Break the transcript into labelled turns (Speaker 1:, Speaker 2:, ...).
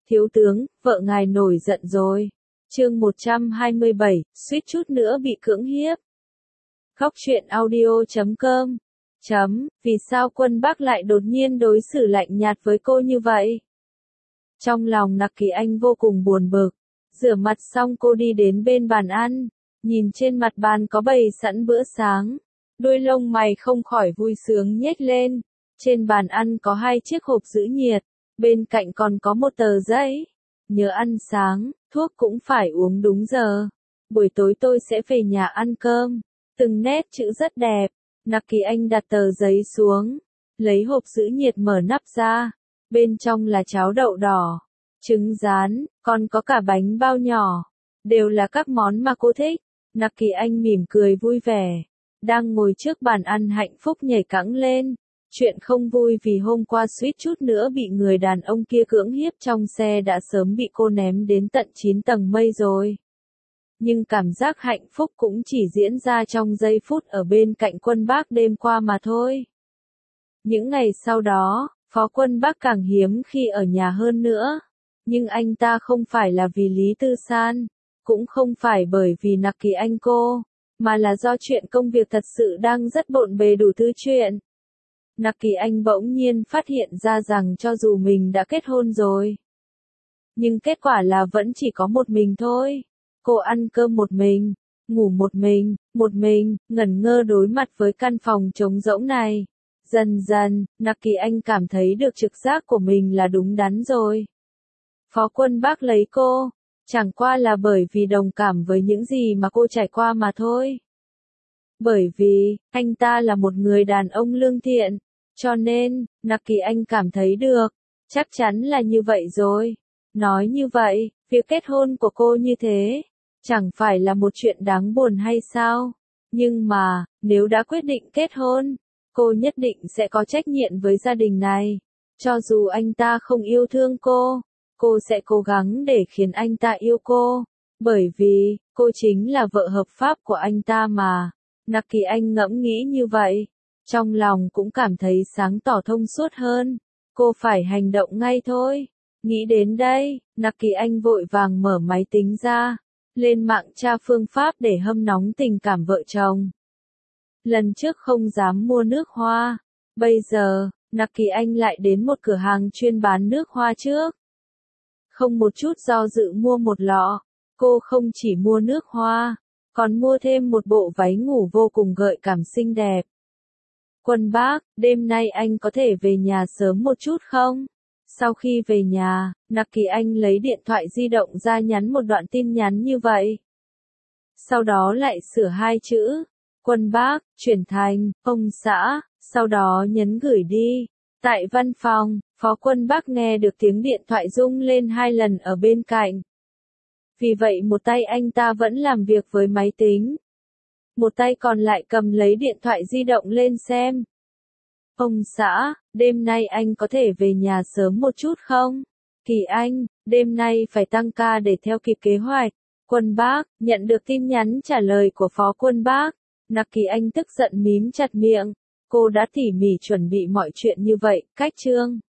Speaker 1: Thiếu tướng, vợ ngài nổi giận rồi. Chương 127, suýt chút nữa bị cưỡng hiếp. Khóc chuyện audio.com. Vì sao Quân Bắc lại đột nhiên đối xử lạnh nhạt với cô như vậy? Trong lòng Nặc Kỳ Anh vô cùng buồn bực. Rửa mặt xong cô đi đến bên bàn ăn. Nhìn trên mặt bàn có bày sẵn bữa sáng. Đuôi lông mày không khỏi vui sướng nhếch lên. Trên bàn ăn có 2 chiếc hộp giữ nhiệt. Bên cạnh còn có một tờ giấy. Nhớ ăn sáng, thuốc cũng phải uống đúng giờ. Buổi tối tôi sẽ về nhà ăn cơm. Từng nét chữ rất đẹp. Nặc Kỳ Anh đặt tờ giấy xuống. Lấy hộp giữ nhiệt mở nắp ra. Bên trong là cháo đậu đỏ, trứng rán, còn có cả bánh bao nhỏ. Đều là các món mà cô thích. Nặc Kỳ Anh mỉm cười vui vẻ. Đang ngồi trước bàn ăn hạnh phúc nhảy cẫng lên. Chuyện không vui vì hôm qua suýt chút nữa bị người đàn ông kia cưỡng hiếp trong xe đã sớm bị cô ném đến tận 9 tầng mây rồi. Nhưng cảm giác hạnh phúc cũng chỉ diễn ra trong giây phút ở bên cạnh Quân Bắc đêm qua mà thôi. Những ngày sau đó, Phó Quân Bắc càng hiếm khi ở nhà hơn nữa. Nhưng anh ta không phải là vì Lý Tư San, cũng không phải bởi vì Nặc Kỳ Anh cô, mà là do chuyện công việc thật sự đang rất bộn bề đủ thứ chuyện. Nặc Kỳ Anh bỗng nhiên phát hiện ra rằng cho dù mình đã kết hôn rồi, nhưng kết quả là vẫn chỉ có một mình thôi. Cô ăn cơm một mình, ngủ một mình, ngẩn ngơ đối mặt với căn phòng trống rỗng này. Dần dần, Nặc Kỳ Anh cảm thấy được trực giác của mình là đúng đắn rồi. Phó Quân Bắc lấy cô, chẳng qua là bởi vì đồng cảm với những gì mà cô trải qua mà thôi. Bởi vì, anh ta là một người đàn ông lương thiện, cho nên, Nặc Kỳ Anh cảm thấy được, chắc chắn là như vậy rồi. Nói như vậy, việc kết hôn của cô như thế, chẳng phải là một chuyện đáng buồn hay sao? Nhưng mà, nếu đã quyết định kết hôn, cô nhất định sẽ có trách nhiệm với gia đình này. Cho dù anh ta không yêu thương cô sẽ cố gắng để khiến anh ta yêu cô. Bởi vì, cô chính là vợ hợp pháp của anh ta mà. Nặc Kỳ Anh ngẫm nghĩ như vậy. Trong lòng cũng cảm thấy sáng tỏ thông suốt hơn. Cô phải hành động ngay thôi. Nghĩ đến đây, Nặc Kỳ Anh vội vàng mở máy tính ra. Lên mạng tra phương pháp để hâm nóng tình cảm vợ chồng. Lần trước không dám mua nước hoa. Bây giờ, Nặc Kỳ Anh lại đến một cửa hàng chuyên bán nước hoa trước. Không một chút do dự mua một lọ. Cô không chỉ mua nước hoa, còn mua thêm một bộ váy ngủ vô cùng gợi cảm xinh đẹp. Quân Bắc, đêm nay anh có thể về nhà sớm một chút không? Sau khi về nhà, Nặc Kỳ Anh lấy điện thoại di động ra nhắn một đoạn tin nhắn như vậy. Sau đó lại sửa 2 chữ. Quân Bắc, chuyển thành, ông xã, sau đó nhấn gửi đi. Tại văn phòng, Phó Quân Bắc nghe được tiếng điện thoại rung lên 2 lần ở bên cạnh. Vì vậy một tay anh ta vẫn làm việc với máy tính. Một tay còn lại cầm lấy điện thoại di động lên xem. Ông xã, đêm nay anh có thể về nhà sớm một chút không? Kỳ Anh, đêm nay phải tăng ca để theo kịp kế hoạch. Quân Bắc, nhận được tin nhắn trả lời của Phó Quân Bắc. Nặc Kỳ Anh tức giận mím chặt miệng. Cô đã tỉ mỉ chuẩn bị mọi chuyện như vậy, cách chương.